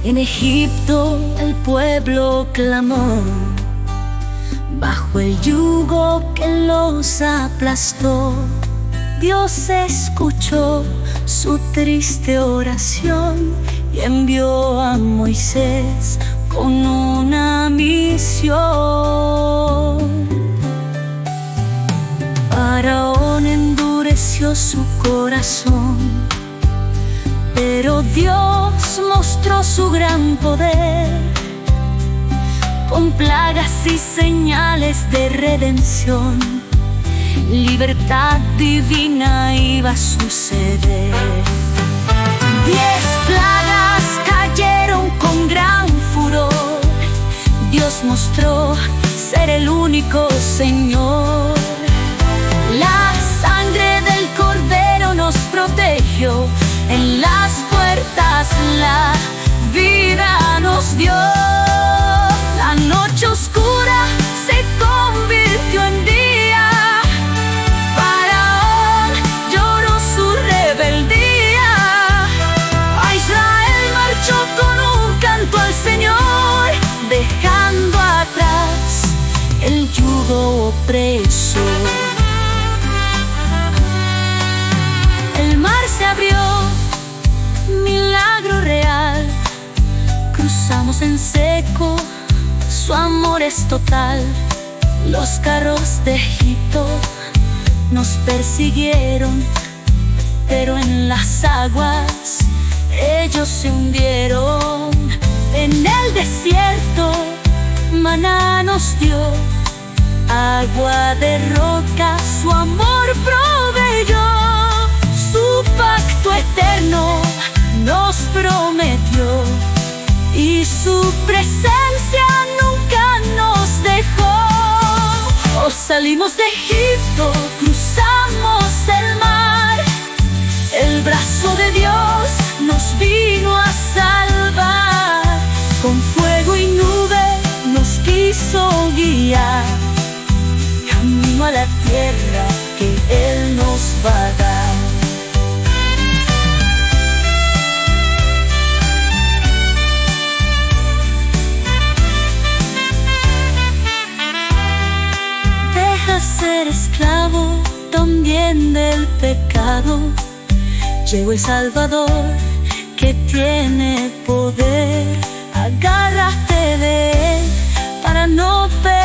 En Egipto el pueblo clamó, bajo el yugo que los aplastó. Dios escuchó su triste oración y envió a Moisés con una misión. Faraón endureció su corazón, pero Dios mostró su gran poder. Con plagas y señales de redención, libertad divina iba a suceder. 10 plagas cayeron con gran furor. Dios mostró ser el único Señor. La sangre del Cordero nos protegió. En las puertas la vida nos dio. La noche oscura se convirtió en día. Faraón lloró su rebeldía. A Israel marchó con un canto al Señor, dejando atrás el yugo opresor. El mar se abrió, milagro real. Cruzamos en seco, su amor es total. Los carros de Egipto nos persiguieron, pero en las aguas ellos se hundieron. En el desierto maná nos dio, agua de roca su amor proveyó. Su pacto eterno nos prometió y su presencia nunca nos dejó. Oh, salimos de Egipto, cruzamos el mar. El brazo de Dios nos vino a salvar. Con fuego y nube nos quiso guiar, camino a la tierra que Él nos va a dar. Ser esclavo también del pecado. Llegó el Salvador que tiene poder. Agárrate de Él para no perder.